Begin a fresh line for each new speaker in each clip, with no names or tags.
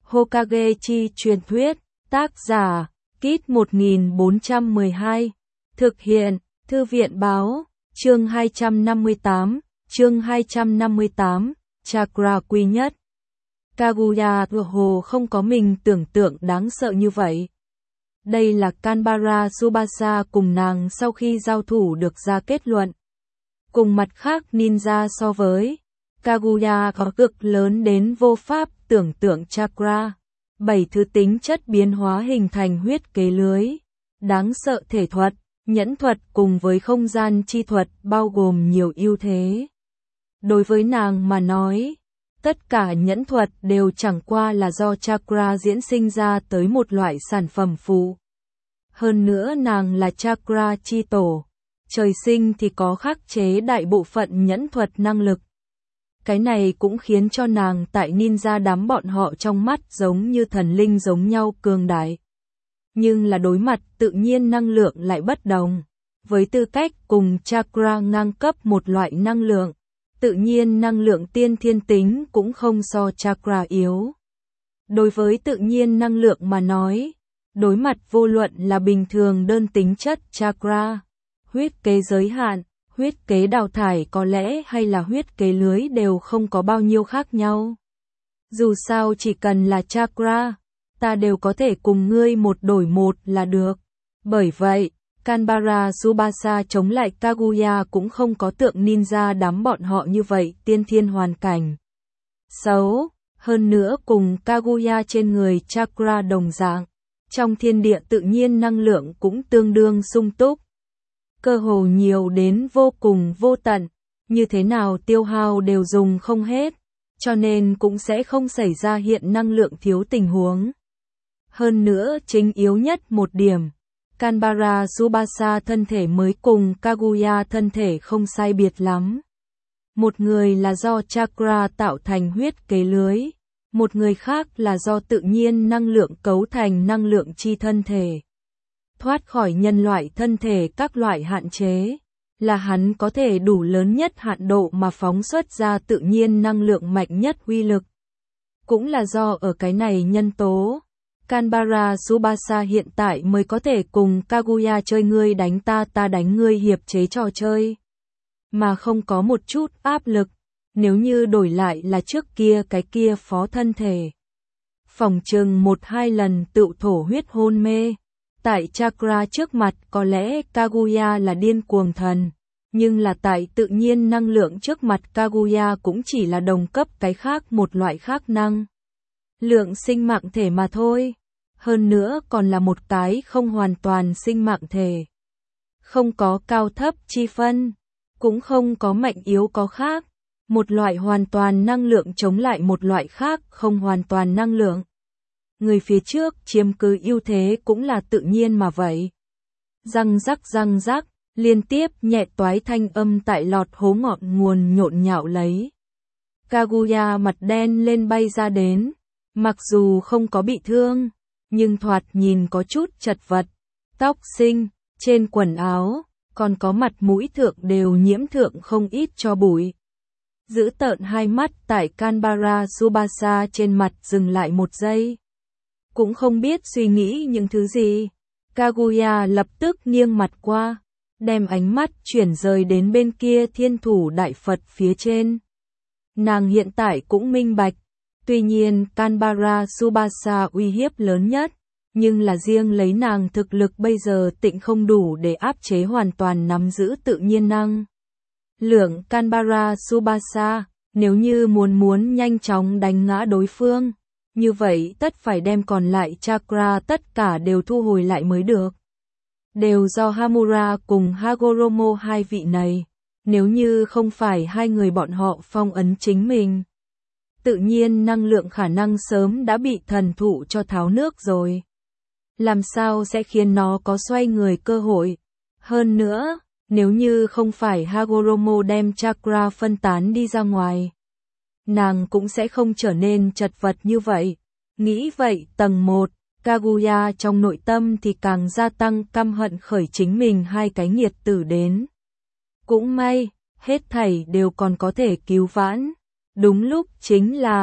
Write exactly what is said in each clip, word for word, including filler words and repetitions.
Hokage chi truyền thuyết, tác giả, Kit một nghìn bốn trăm mười hai, thực hiện, Thư viện báo, chương hai trăm năm mươi tám, chương hai trăm năm mươi tám, Chakra quý nhất. Kaguya tựa hồ không có mình tưởng tượng đáng sợ như vậy. Đây là Kanbara Tsubasa cùng nàng sau khi giao thủ được ra kết luận. Cùng mặt khác ninja so với, Kaguya có cực lớn đến vô pháp tưởng tượng chakra, bảy thứ tính chất biến hóa hình thành huyết kế lưới, đáng sợ thể thuật, nhẫn thuật cùng với không gian chi thuật bao gồm nhiều ưu thế. Đối với nàng mà nói, tất cả nhẫn thuật đều chẳng qua là do chakra diễn sinh ra tới một loại sản phẩm phụ. Hơn nữa nàng là chakra chi tổ, trời sinh thì có khắc chế đại bộ phận nhẫn thuật năng lực. Cái này cũng khiến cho nàng tại ninja đám bọn họ trong mắt giống như thần linh giống nhau cường đại. Nhưng là đối mặt tự nhiên năng lượng lại bất đồng. Với tư cách cùng chakra ngang cấp một loại năng lượng, tự nhiên năng lượng tiên thiên tính cũng không so chakra yếu. Đối với tự nhiên năng lượng mà nói, đối mặt vô luận là bình thường đơn tính chất chakra, huyết kế giới hạn, huyết kế đào thải có lẽ hay là huyết kế lưới đều không có bao nhiêu khác nhau. Dù sao chỉ cần là chakra, ta đều có thể cùng ngươi một đổi một là được. Bởi vậy, Kanbara Tsubasa chống lại Kaguya cũng không có tượng ninja đám bọn họ như vậy tiên thiên hoàn cảnh. Xấu, hơn nữa cùng Kaguya trên người chakra đồng dạng, trong thiên địa tự nhiên năng lượng cũng tương đương sung túc. Cơ hồ nhiều đến vô cùng vô tận, như thế nào tiêu hao đều dùng không hết, cho nên cũng sẽ không xảy ra hiện năng lượng thiếu tình huống. Hơn nữa chính yếu nhất một điểm, Kanbara Tsubasa thân thể mới cùng Kaguya thân thể không sai biệt lắm. Một người là do chakra tạo thành huyết kế lưới, một người khác là do tự nhiên năng lượng cấu thành năng lượng chi thân thể. Thoát khỏi nhân loại thân thể các loại hạn chế, là hắn có thể đủ lớn nhất hạn độ mà phóng xuất ra tự nhiên năng lượng mạnh nhất uy lực. Cũng là do ở cái này nhân tố, Kanbara Tsubasa hiện tại mới có thể cùng Kaguya chơi ngươi đánh ta ta đánh ngươi hiệp chế trò chơi, mà không có một chút áp lực, nếu như đổi lại là trước kia cái kia phó thân thể. Phỏng chừng một hai lần tự thổ huyết hôn mê. Tại chakra trước mặt có lẽ Kaguya là điên cuồng thần, nhưng là tại tự nhiên năng lượng trước mặt Kaguya cũng chỉ là đồng cấp cái khác một loại khác năng. Lượng sinh mạng thể mà thôi, hơn nữa còn là một cái không hoàn toàn sinh mạng thể. Không có cao thấp chi phân, cũng không có mạnh yếu có khác, một loại hoàn toàn năng lượng chống lại một loại khác không hoàn toàn năng lượng. Người phía trước chiếm cứ ưu thế cũng là tự nhiên mà vậy. Răng rắc răng rắc, liên tiếp nhẹ toái thanh âm tại lọt hố ngọn nguồn nhộn nhạo lấy. Kaguya mặt đen lên bay ra đến, mặc dù không có bị thương, nhưng thoạt nhìn có chút chật vật, tóc xinh, trên quần áo, còn có mặt mũi thượng đều nhiễm thượng không ít cho bụi. Giữ tợn hai mắt tại Kanbara Tsubasa trên mặt dừng lại một giây. Cũng không biết suy nghĩ những thứ gì. Kaguya lập tức nghiêng mặt qua, đem ánh mắt chuyển rời đến bên kia thiên thủ đại Phật phía trên. Nàng hiện tại cũng minh bạch, tuy nhiên Kanbara Tsubasa uy hiếp lớn nhất, nhưng là riêng lấy nàng thực lực bây giờ tịnh không đủ để áp chế hoàn toàn nắm giữ tự nhiên năng lượng Kanbara Tsubasa, nếu như muốn muốn nhanh chóng đánh ngã đối phương. Như vậy tất phải đem còn lại chakra tất cả đều thu hồi lại mới được. Đều do Hamura cùng Hagoromo hai vị này, nếu như không phải hai người bọn họ phong ấn chính mình. Tự nhiên năng lượng khả năng sớm đã bị thần thụ cho tháo nước rồi. Làm sao sẽ khiến nó có xoay người cơ hội. Hơn nữa, nếu như không phải Hagoromo đem chakra phân tán đi ra ngoài, nàng cũng sẽ không trở nên chật vật như vậy. Nghĩ vậy tầng một, Kaguya trong nội tâm thì càng gia tăng căm hận khởi chính mình hai cái nghiệt tử đến. Cũng may, hết thảy đều còn có thể cứu vãn. Đúng lúc chính là,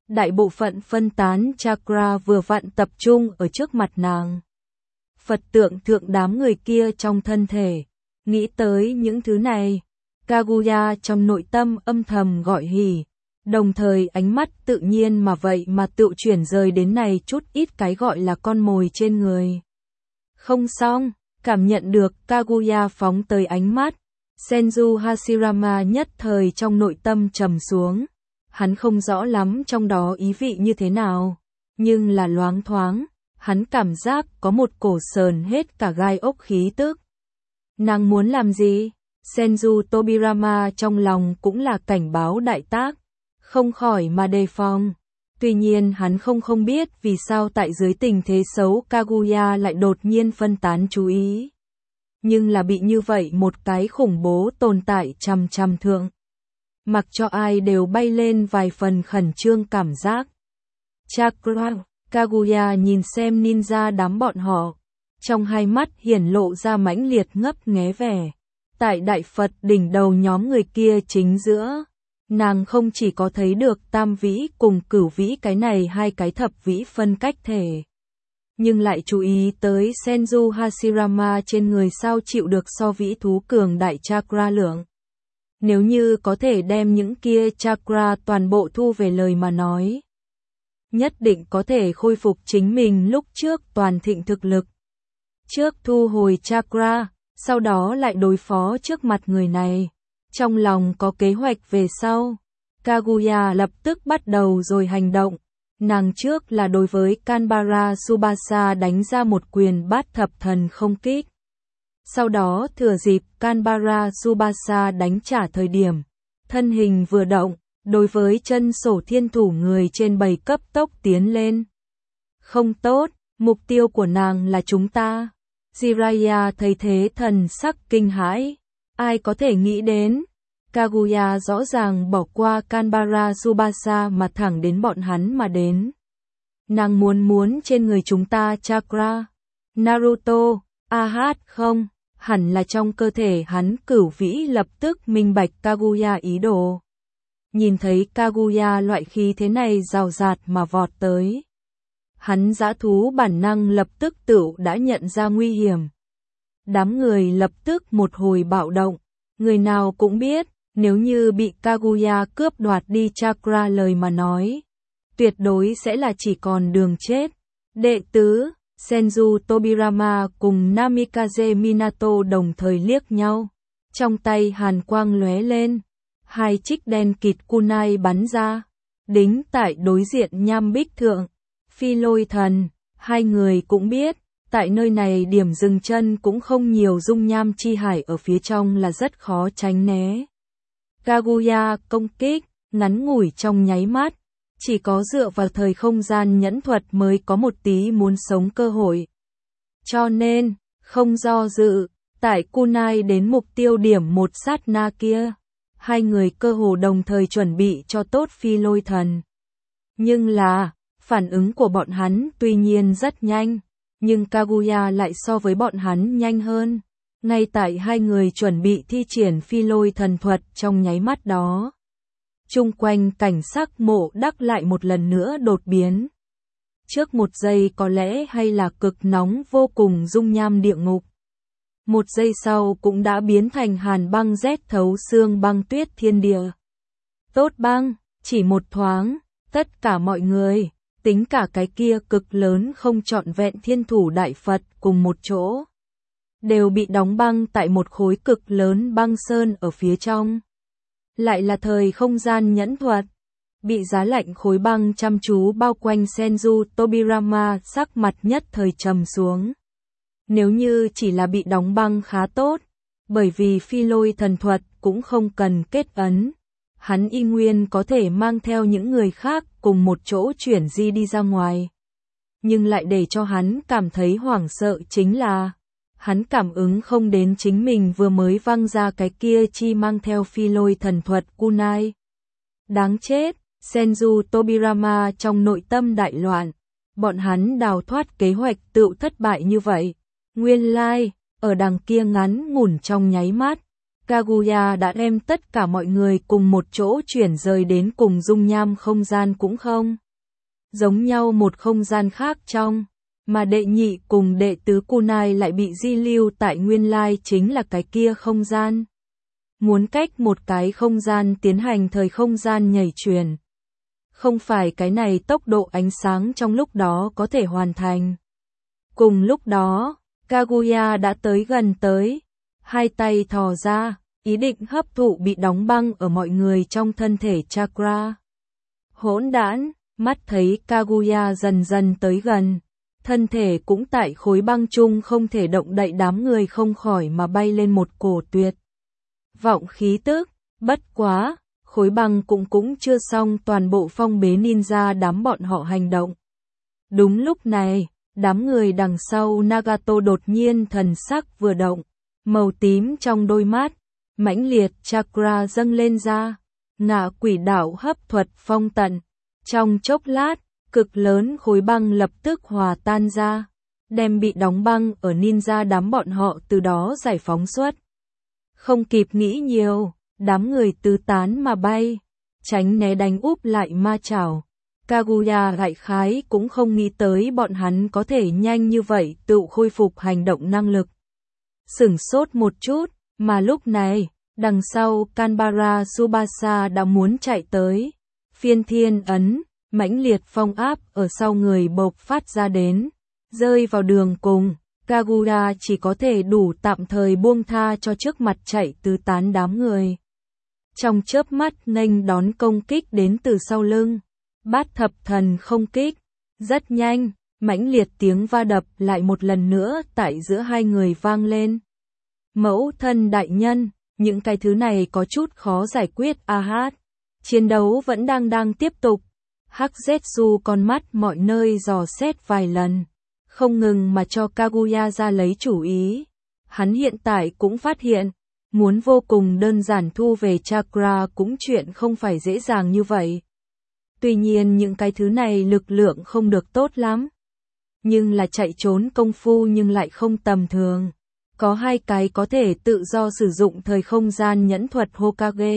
đại bộ phận phân tán chakra vừa vặn tập trung ở trước mặt nàng. Phật tượng thượng đám người kia trong thân thể, nghĩ tới những thứ này, Kaguya trong nội tâm âm thầm gọi hỉ, đồng thời ánh mắt tự nhiên mà vậy mà tự chuyển rời đến này chút ít cái gọi là con mồi trên người. Không xong, cảm nhận được Kaguya phóng tới ánh mắt, Senju Hashirama nhất thời trong nội tâm trầm xuống. Hắn không rõ lắm trong đó ý vị như thế nào, nhưng là loáng thoáng, hắn cảm giác có một cổ sờn hết cả gai ốc khí tức. Nàng muốn làm gì? Senju Tobirama trong lòng cũng là cảnh báo đại tác, không khỏi mà đề phòng. Tuy nhiên hắn không không biết vì sao tại dưới tình thế xấu Kaguya lại đột nhiên phân tán chú ý. Nhưng là bị như vậy một cái khủng bố tồn tại chằm chằm thượng. Mặc cho ai đều bay lên vài phần khẩn trương cảm giác. Chakra, Kaguya nhìn xem ninja đám bọn họ. Trong hai mắt hiển lộ ra mãnh liệt ngấp nghé vẻ. Tại Đại Phật đỉnh đầu nhóm người kia chính giữa. Nàng không chỉ có thấy được tam vĩ cùng cửu vĩ cái này hai cái thập vĩ phân cách thể. Nhưng lại chú ý tới Senju Hashirama trên người sao chịu được so vĩ thú cường đại chakra lượng. Nếu như có thể đem những kia chakra toàn bộ thu về lời mà nói, nhất định có thể khôi phục chính mình lúc trước toàn thịnh thực lực. Trước thu hồi chakra, sau đó lại đối phó trước mặt người này. Trong lòng có kế hoạch về sau, Kaguya lập tức bắt đầu rồi hành động. Nàng trước là đối với Kanbara Tsubasa đánh ra một quyền bát thập thần không kích. Sau đó thừa dịp Kanbara Tsubasa đánh trả thời điểm, thân hình vừa động, đối với chân sổ thiên thủ người trên bầy cấp tốc tiến lên. Không tốt, mục tiêu của nàng là chúng ta. Jiraiya thấy thế thần sắc kinh hãi, ai có thể nghĩ đến. Kaguya rõ ràng bỏ qua Kanbara Tsubasa mà thẳng đến bọn hắn mà đến. Nàng muốn muốn trên người chúng ta chakra. Naruto, a hát không, hẳn là trong cơ thể hắn cửu vĩ lập tức minh bạch Kaguya ý đồ. Nhìn thấy Kaguya loại khí thế này rào rạt mà vọt tới. Hắn dã thú bản năng lập tức tự đã nhận ra nguy hiểm. Đám người lập tức một hồi bạo động. Người nào cũng biết, nếu như bị Kaguya cướp đoạt đi chakra lời mà nói, tuyệt đối sẽ là chỉ còn đường chết. Đệ tứ, Senju Tobirama cùng Namikaze Minato đồng thời liếc nhau. Trong tay hàn quang lóe lên, hai trích đen kịt kunai bắn ra, đính tại đối diện nham bích thượng. Phi lôi thần, hai người cũng biết, tại nơi này điểm dừng chân cũng không nhiều, dung nham chi hải ở phía trong là rất khó tránh né. Kaguya công kích, ngắn ngủi trong nháy mắt, chỉ có dựa vào thời không gian nhẫn thuật mới có một tí muốn sống cơ hội. Cho nên, không do dự, tại kunai đến mục tiêu điểm một sát na kia, hai người cơ hồ đồng thời chuẩn bị cho tốt phi lôi thần. Nhưng là, phản ứng của bọn hắn tuy nhiên rất nhanh, nhưng Kaguya lại so với bọn hắn nhanh hơn. Ngay tại hai người chuẩn bị thi triển phi lôi thần thuật trong nháy mắt đó, chung quanh cảnh sắc mộ đắc lại một lần nữa đột biến. Trước một giây có lẽ hay là cực nóng vô cùng dung nham địa ngục. Một giây sau cũng đã biến thành hàn băng rét thấu xương băng tuyết thiên địa. Tốt băng, chỉ một thoáng, tất cả mọi người, tính cả cái kia cực lớn không trọn vẹn thiên thủ đại Phật cùng một chỗ, đều bị đóng băng tại một khối cực lớn băng sơn ở phía trong. Lại là thời không gian nhẫn thuật, bị giá lạnh khối băng chăm chú bao quanh. Senju Tobirama sắc mặt nhất thời trầm xuống. Nếu như chỉ là bị đóng băng khá tốt, bởi vì phi lôi thần thuật cũng không cần kết ấn, hắn y nguyên có thể mang theo những người khác cùng một chỗ chuyển di đi ra ngoài. Nhưng lại để cho hắn cảm thấy hoảng sợ chính là, hắn cảm ứng không đến chính mình vừa mới văng ra cái kia chi mang theo phi lôi thần thuật kunai. Đáng chết, Senju Tobirama trong nội tâm đại loạn, bọn hắn đào thoát kế hoạch tự thất bại như vậy. Nguyên lai, like, ở đằng kia ngắn ngủn trong nháy mắt, Kaguya đã đem tất cả mọi người cùng một chỗ chuyển rời đến cùng dung nham không gian cũng không giống nhau một không gian khác trong, mà đệ nhị cùng đệ tứ kunai lại bị di lưu tại nguyên lai chính là cái kia không gian. Muốn cách một cái không gian tiến hành thời không gian nhảy chuyển. Không phải cái này tốc độ ánh sáng trong lúc đó có thể hoàn thành. Cùng lúc đó, Kaguya đã tới gần tới, hai tay thò ra, ý định hấp thụ bị đóng băng ở mọi người trong thân thể chakra. Hỗn đản, mắt thấy Kaguya dần dần tới gần, thân thể cũng tại khối băng chung không thể động đậy, đám người không khỏi mà bay lên một cổ tuyệt vọng khí tức, bất quá, khối băng cũng cũng chưa xong toàn bộ phong bế ninja đám bọn họ hành động. Đúng lúc này, đám người đằng sau Nagato đột nhiên thần sắc vừa động, màu tím trong đôi mắt, mãnh liệt chakra dâng lên ra, ngạ quỷ đạo hấp thuật phong tận. Trong chốc lát, cực lớn khối băng lập tức hòa tan ra, đem bị đóng băng ở ninja đám bọn họ từ đó giải phóng xuất. Không kịp nghĩ nhiều, đám người tứ tán mà bay, tránh né đánh úp lại ma chảo. Kaguya đại khái cũng không nghĩ tới bọn hắn có thể nhanh như vậy tự khôi phục hành động năng lực. Sửng sốt một chút, mà lúc này, đằng sau Kanbara Tsubasa đã muốn chạy tới. Phiên thiên ấn, mãnh liệt phong áp ở sau người bộc phát ra đến, rơi vào đường cùng, Kaguya chỉ có thể đủ tạm thời buông tha cho trước mặt chạy tứ tán đám người. Trong chớp mắt nghênh đón công kích đến từ sau lưng, bát thập thần không kích, rất nhanh, mãnh liệt tiếng va đập lại một lần nữa tại giữa hai người vang lên. Mẫu thân đại nhân, những cái thứ này có chút khó giải quyết a hát. Chiến đấu vẫn đang đang tiếp tục. Hắc Zetsu con mắt mọi nơi dò xét vài lần, không ngừng mà cho Kaguya ra lấy chủ ý. Hắn hiện tại cũng phát hiện, muốn vô cùng đơn giản thu về chakra cũng chuyện không phải dễ dàng như vậy. Tuy nhiên những cái thứ này lực lượng không được tốt lắm, nhưng là chạy trốn công phu nhưng lại không tầm thường. Có hai cái có thể tự do sử dụng thời không gian nhẫn thuật Hokage.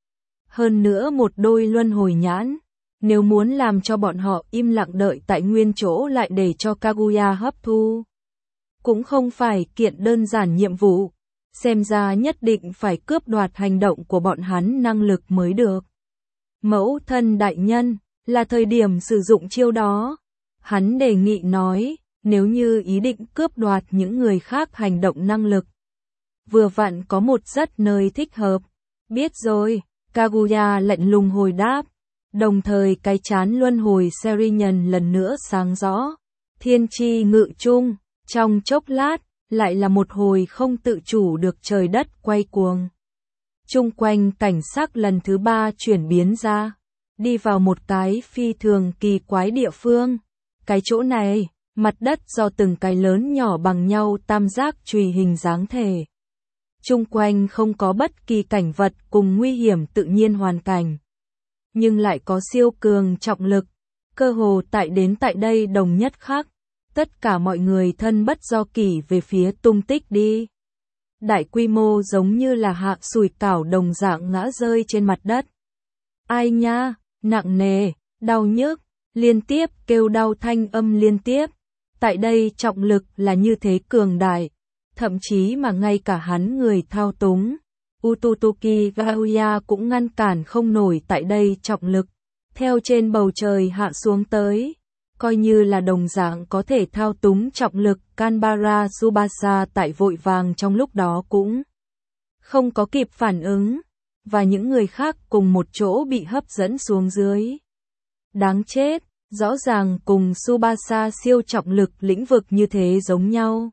Hơn nữa một đôi luân hồi nhãn, nếu muốn làm cho bọn họ im lặng đợi tại nguyên chỗ lại để cho Kaguya hấp thu, cũng không phải kiện đơn giản nhiệm vụ, xem ra nhất định phải cướp đoạt hành động của bọn hắn năng lực mới được. Mẫu thân đại nhân, là thời điểm sử dụng chiêu đó, hắn đề nghị nói, nếu như ý định cướp đoạt những người khác hành động năng lực. Vừa vặn có một rất nơi thích hợp, biết rồi. Kaguya lạnh lùng hồi đáp, đồng thời cái chán luân hồi Serinhân lần nữa sáng rõ. Thiên chi ngự chung, trong chốc lát, lại là một hồi không tự chủ được trời đất quay cuồng. Chung quanh cảnh sắc lần thứ ba chuyển biến ra, đi vào một cái phi thường kỳ quái địa phương. Cái chỗ này, mặt đất do từng cái lớn nhỏ bằng nhau tam giác chùy hình dáng thể. Chung quanh không có bất kỳ cảnh vật cùng nguy hiểm tự nhiên hoàn cảnh, nhưng lại có siêu cường trọng lực, cơ hồ tại đến tại đây đồng nhất khác, tất cả mọi người thân bất do kỷ về phía tung tích đi. Đại quy mô giống như là hạ sủi cảo đồng dạng ngã rơi trên mặt đất. Ai nha, nặng nề, đau nhức, liên tiếp kêu đau thanh âm liên tiếp. Tại đây trọng lực là như thế cường đại. Thậm chí mà ngay cả hắn người thao túng, Ututoki Gaoya cũng ngăn cản không nổi tại đây trọng lực, theo trên bầu trời hạ xuống tới, coi như là đồng dạng có thể thao túng trọng lực, Kanbara Tsubasa tại vội vàng trong lúc đó cũng không có kịp phản ứng, và những người khác cùng một chỗ bị hấp dẫn xuống dưới. Đáng chết, rõ ràng cùng Tsubasa siêu trọng lực lĩnh vực như thế giống nhau.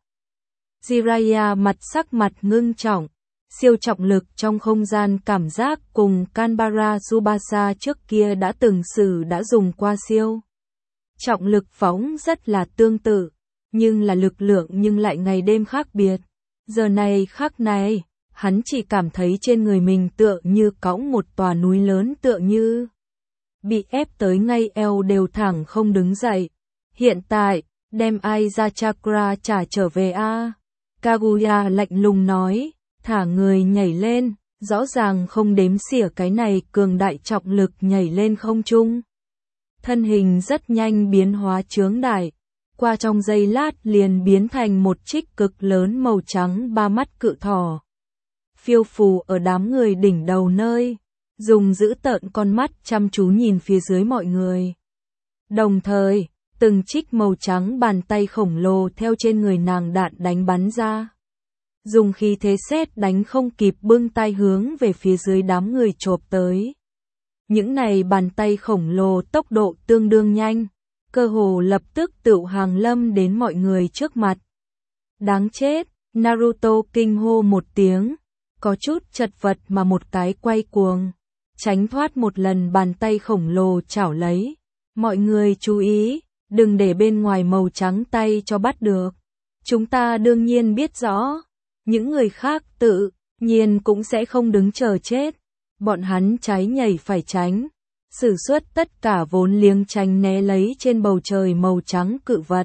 Jiraiya mặt sắc mặt ngưng trọng, siêu trọng lực trong không gian cảm giác cùng Kanbara Tsubasa trước kia đã từng sử đã dùng qua siêu. Trọng lực phóng rất là tương tự, nhưng là lực lượng nhưng lại ngày đêm khác biệt. Giờ này khắc này, hắn chỉ cảm thấy trên người mình tựa như cõng một tòa núi lớn, tựa như bị ép tới ngay eo đều thẳng không đứng dậy. Hiện tại, đem ai ra chakra trả trở về a? Kaguya lạnh lùng nói, thả người nhảy lên, rõ ràng không đếm xỉa cái này cường đại trọng lực nhảy lên không trung. Thân hình rất nhanh biến hóa chướng đại, qua trong giây lát liền biến thành một trích cực lớn màu trắng ba mắt cự thỏ. Phiêu phù ở đám người đỉnh đầu nơi, dùng dữ tợn con mắt chăm chú nhìn phía dưới mọi người. Đồng thời, từng trích màu trắng bàn tay khổng lồ theo trên người nàng đạn đánh bắn ra. Dùng khí thế sét đánh không kịp bưng tay hướng về phía dưới đám người chộp tới. Những này bàn tay khổng lồ tốc độ tương đương nhanh, cơ hồ lập tức tựu hàng lâm đến mọi người trước mặt. Đáng chết, Naruto kinh hô một tiếng, có chút chật vật mà một cái quay cuồng, tránh thoát một lần bàn tay khổng lồ chảo lấy. Mọi người chú ý, đừng để bên ngoài màu trắng tay cho bắt được. Chúng ta đương nhiên biết rõ, những người khác tự nhiên cũng sẽ không đứng chờ chết. Bọn hắn trái nhảy phải tránh, sử xuất tất cả vốn liếng tránh né lấy trên bầu trời màu trắng cự vật.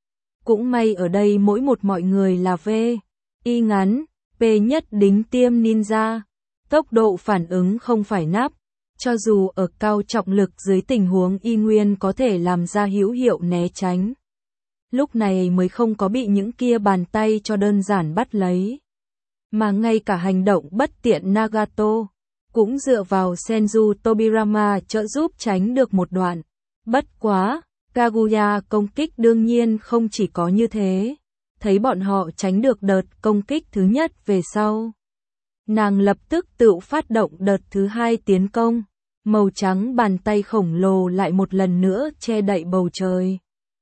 Cũng may ở đây mỗi một mọi người là V, Y ngắn, P nhất đính tiêm ninja, tốc độ phản ứng không phải nắp, cho dù ở cao trọng lực dưới tình huống y nguyên có thể làm ra hữu hiệu né tránh. Lúc này mới không có bị những kia bàn tay cho đơn giản bắt lấy. Mà ngay cả hành động bất tiện Nagato cũng dựa vào Senju Tobirama trợ giúp tránh được một đoạn. Bất quá, Kaguya công kích đương nhiên không chỉ có như thế. Thấy bọn họ tránh được đợt công kích thứ nhất về sau, nàng lập tức tự phát động đợt thứ hai tiến công. Màu trắng bàn tay khổng lồ lại một lần nữa che đậy bầu trời.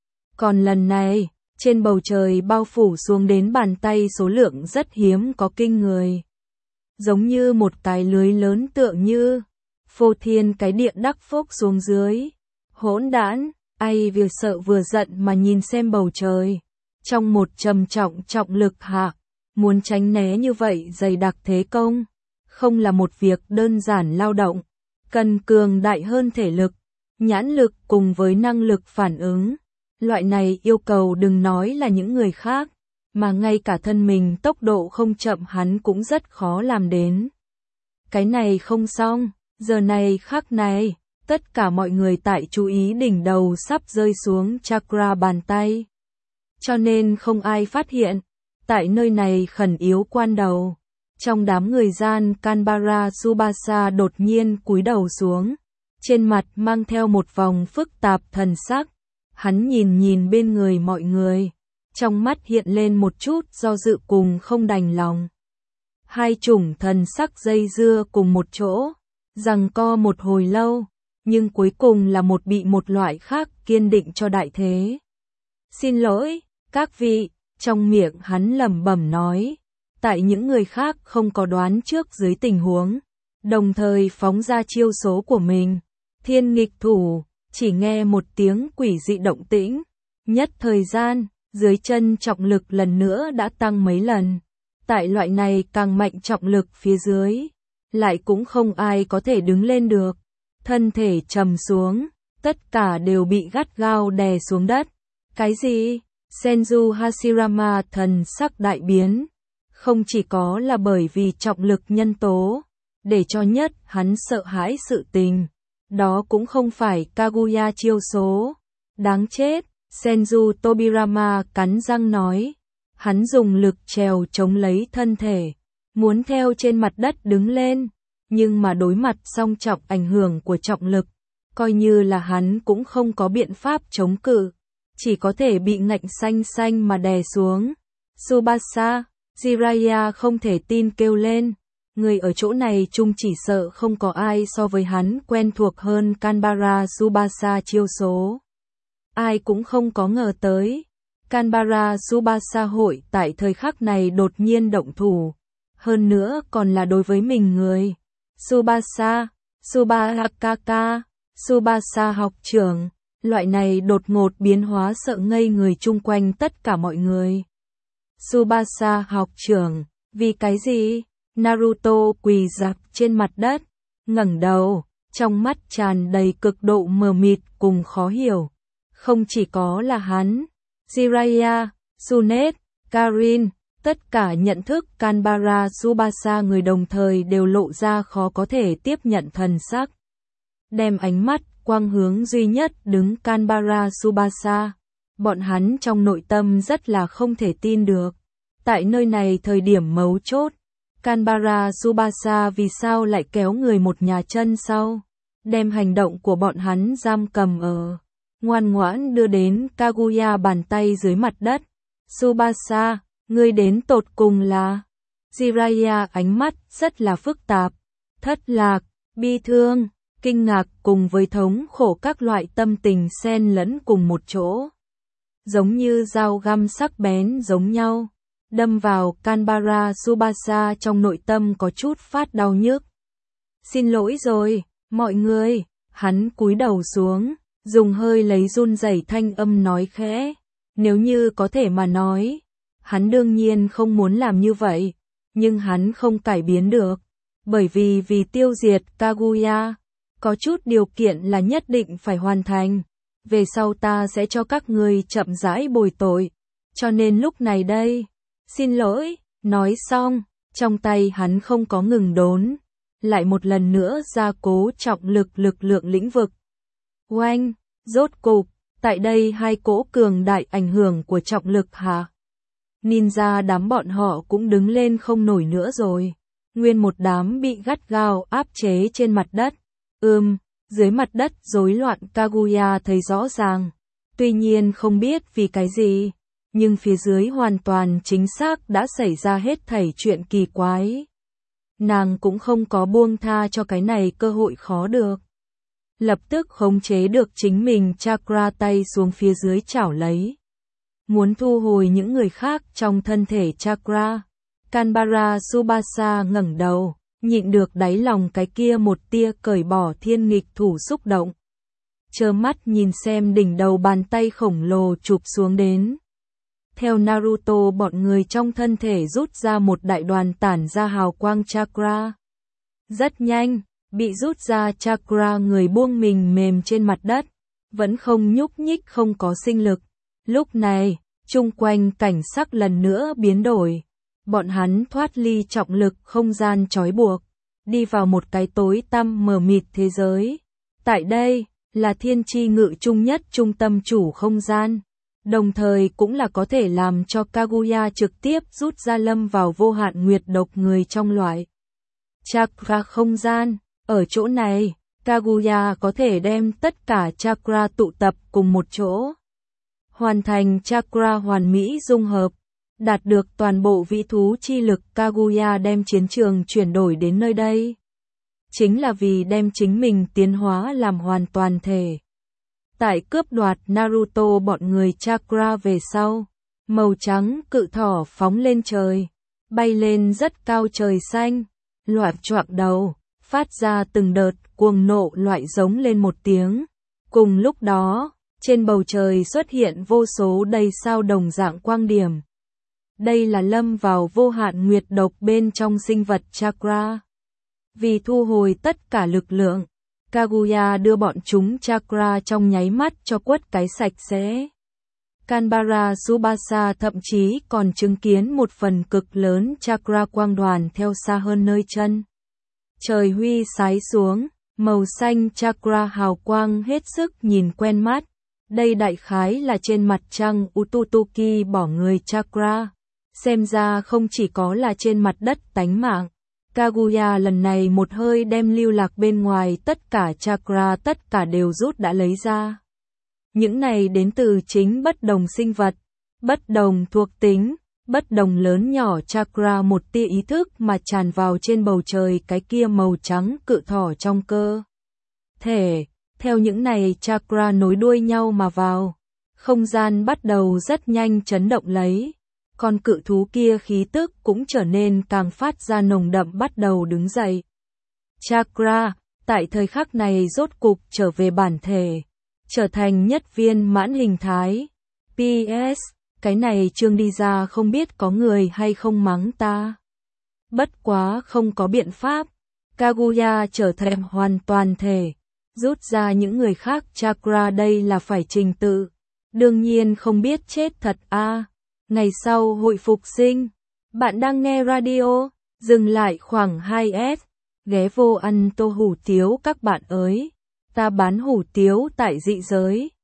Còn lần này, trên bầu trời bao phủ xuống đến bàn tay số lượng rất hiếm có kinh người. Giống như một cái lưới lớn tựa như phô thiên cái địa đắc phốc xuống dưới. Hỗn đản, ai vừa sợ vừa giận mà nhìn xem bầu trời. Trong một trầm trọng trọng lực hạ, muốn tránh né như vậy dày đặc thế công, không là một việc đơn giản lao động, cần cường đại hơn thể lực, nhãn lực cùng với năng lực phản ứng. Loại này yêu cầu đừng nói là những người khác, mà ngay cả thân mình tốc độ không chậm hắn cũng rất khó làm đến. Cái này không xong, giờ này khắc này, tất cả mọi người tại chú ý đỉnh đầu sắp rơi xuống chakra bàn tay. Cho nên không ai phát hiện, tại nơi này khẩn yếu quan đầu, trong đám người gian Kanbara Tsubasa đột nhiên cúi đầu xuống, trên mặt mang theo một vòng phức tạp thần sắc. Hắn nhìn nhìn bên người mọi người, trong mắt hiện lên một chút do dự cùng không đành lòng. Hai chủng thần sắc dây dưa cùng một chỗ, giằng co một hồi lâu, nhưng cuối cùng là một bị một loại khác kiên định cho đại thế. Xin lỗi, các vị, trong miệng hắn lẩm bẩm nói, tại những người khác không có đoán trước dưới tình huống, đồng thời phóng ra chiêu số của mình, thiên nghịch thủ. Chỉ nghe một tiếng quỷ dị động tĩnh, nhất thời gian, dưới chân trọng lực lần nữa đã tăng mấy lần. Tại loại này càng mạnh trọng lực phía dưới, lại cũng không ai có thể đứng lên được. Thân thể trầm xuống, tất cả đều bị gắt gao đè xuống đất. Cái gì? Senju Hashirama thần sắc đại biến. Không chỉ có là bởi vì trọng lực nhân tố, để cho nhất hắn sợ hãi sự tình. Đó cũng không phải Kaguya chiêu số. Đáng chết, Senju Tobirama cắn răng nói. Hắn dùng lực trèo chống lấy thân thể, muốn theo trên mặt đất đứng lên, nhưng mà đối mặt song trọng ảnh hưởng của trọng lực, coi như là hắn cũng không có biện pháp chống cự, chỉ có thể bị ngạnh xanh xanh mà đè xuống. Tsubasa, Jiraiya không thể tin kêu lên. Người ở chỗ này chung chỉ sợ không có ai so với hắn quen thuộc hơn Kanbara Tsubasa chiêu số. Ai cũng không có ngờ tới, Kanbara Tsubasa hội tại thời khắc này đột nhiên động thủ. Hơn nữa còn là đối với mình người. Tsubasa, Tsubakaka, Tsubasa học trưởng, loại này đột ngột biến hóa sợ ngây người chung quanh tất cả mọi người. Tsubasa học trưởng, vì cái gì? Naruto quỳ dạp trên mặt đất, ngẩng đầu, trong mắt tràn đầy cực độ mờ mịt cùng khó hiểu. Không chỉ có là hắn, Jiraiya, Tsunade, Karin, Tất cả nhận thức Canberra Tsubasa người đồng thời đều lộ ra khó có thể tiếp nhận thần sắc. Đem ánh mắt quang hướng duy nhất đứng Canberra Tsubasa. Bọn hắn trong nội tâm rất là không thể tin được. Tại nơi này thời điểm mấu chốt, Canberra Tsubasa vì sao lại kéo người một nhà chân sau, đem hành động của bọn hắn giam cầm ở, ngoan ngoãn đưa đến Kaguya bàn tay dưới mặt đất. Tsubasa, ngươi đến tột cùng là... Jiraiya ánh mắt rất là phức tạp, thất lạc, bi thương, kinh ngạc cùng với thống khổ các loại tâm tình xen lẫn cùng một chỗ. Giống như dao găm sắc bén giống nhau, đâm vào Canberra Tsubasa trong nội tâm có chút phát đau nhức. Xin lỗi rồi, mọi người, hắn cúi đầu xuống, dùng hơi lấy run rẩy thanh âm nói khẽ, nếu như có thể mà nói, hắn đương nhiên không muốn làm như vậy, nhưng hắn không cải biến được, bởi vì vì tiêu diệt Kaguya, có chút điều kiện là nhất định phải hoàn thành, về sau ta sẽ cho các người chậm rãi bồi tội, cho nên lúc này đây, xin lỗi, nói xong, trong tay hắn không có ngừng đốn, lại một lần nữa gia cố trọng lực lực lượng lĩnh vực. Oanh, rốt cục, tại đây hai cỗ cường đại ảnh hưởng của trọng lực hả? Ninja đám bọn họ cũng đứng lên không nổi nữa rồi. Nguyên một đám bị gắt gao áp chế trên mặt đất. Ừm, dưới mặt đất rối loạn Kaguya thấy rõ ràng. Tuy nhiên không biết vì cái gì, nhưng phía dưới hoàn toàn chính xác đã xảy ra hết thảy chuyện kỳ quái. Nàng cũng không có buông tha cho cái này cơ hội khó được. Lập tức khống chế được chính mình chakra tay xuống phía dưới chảo lấy. Muốn thu hồi những người khác trong thân thể chakra. Canberra Tsubasa ngẩng đầu, nhịn được đáy lòng cái kia một tia cởi bỏ thiên nghịch thủ xúc động. Trơ mắt nhìn xem đỉnh đầu bàn tay khổng lồ chụp xuống đến. Theo Naruto bọn người trong thân thể rút ra một đại đoàn tản ra hào quang chakra. Rất nhanh, bị rút ra chakra người buông mình mềm trên mặt đất, vẫn không nhúc nhích không có sinh lực. Lúc này, chung quanh cảnh sắc lần nữa biến đổi. Bọn hắn thoát ly trọng lực không gian trói buộc, đi vào một cái tối tăm mờ mịt thế giới. Tại đây, là thiên chi ngự trung nhất trung tâm chủ không gian, đồng thời cũng là có thể làm cho Kaguya trực tiếp rút ra lâm vào vô hạn nguyệt độc người trong loại. Chakra không gian, ở chỗ này, Kaguya có thể đem tất cả chakra tụ tập cùng một chỗ. Hoàn thành chakra hoàn mỹ dung hợp, đạt được toàn bộ vĩ thú chi lực. Kaguya đem chiến trường chuyển đổi đến nơi đây. Chính là vì đem chính mình tiến hóa làm hoàn toàn thể. Tại cướp đoạt Naruto bọn người chakra về sau, màu trắng cự thỏ phóng lên trời, bay lên rất cao trời xanh, loạt choạng đầu, phát ra từng đợt cuồng nộ loại giống lên một tiếng. Cùng lúc đó, trên bầu trời xuất hiện vô số đầy sao đồng dạng quang điểm. Đây là lâm vào vô hạn nguyệt độc bên trong sinh vật chakra. Vì thu hồi tất cả lực lượng, Kaguya đưa bọn chúng chakra trong nháy mắt cho quất cái sạch sẽ. Canberra Tsubasa thậm chí còn chứng kiến một phần cực lớn chakra quang đoàn theo xa hơn nơi chân. Trời huy sái xuống, màu xanh chakra hào quang hết sức nhìn quen mắt. Đây đại khái là trên mặt trăng Ututuki bỏ người chakra. Xem ra không chỉ có là trên mặt đất tánh mạng. Kaguya lần này một hơi đem lưu lạc bên ngoài tất cả chakra tất cả đều rút đã lấy ra. Những này đến từ chính bất đồng sinh vật, bất đồng thuộc tính, bất đồng lớn nhỏ chakra một tia ý thức mà tràn vào trên bầu trời cái kia màu trắng cự thỏ trong cơ thể. Theo những này chakra nối đuôi nhau mà vào, không gian bắt đầu rất nhanh chấn động lấy. Con cự thú kia khí tức cũng trở nên càng phát ra nồng đậm bắt đầu đứng dậy. Chakra, tại thời khắc này rốt cục trở về bản thể, trở thành nhất viên mãn hình thái. pê ét, cái này chương đi ra không biết có người hay không mắng ta. Bất quá không có biện pháp, Kaguya trở thành hoàn toàn thể, rút ra những người khác chakra đây là phải trình tự. Đương nhiên không biết chết thật a. À. Ngày sau hội phục sinh, Bạn đang nghe radio, dừng lại khoảng hai s, ghé vô ăn tô hủ tiếu các bạn ơi. Ta bán hủ tiếu tại dị giới.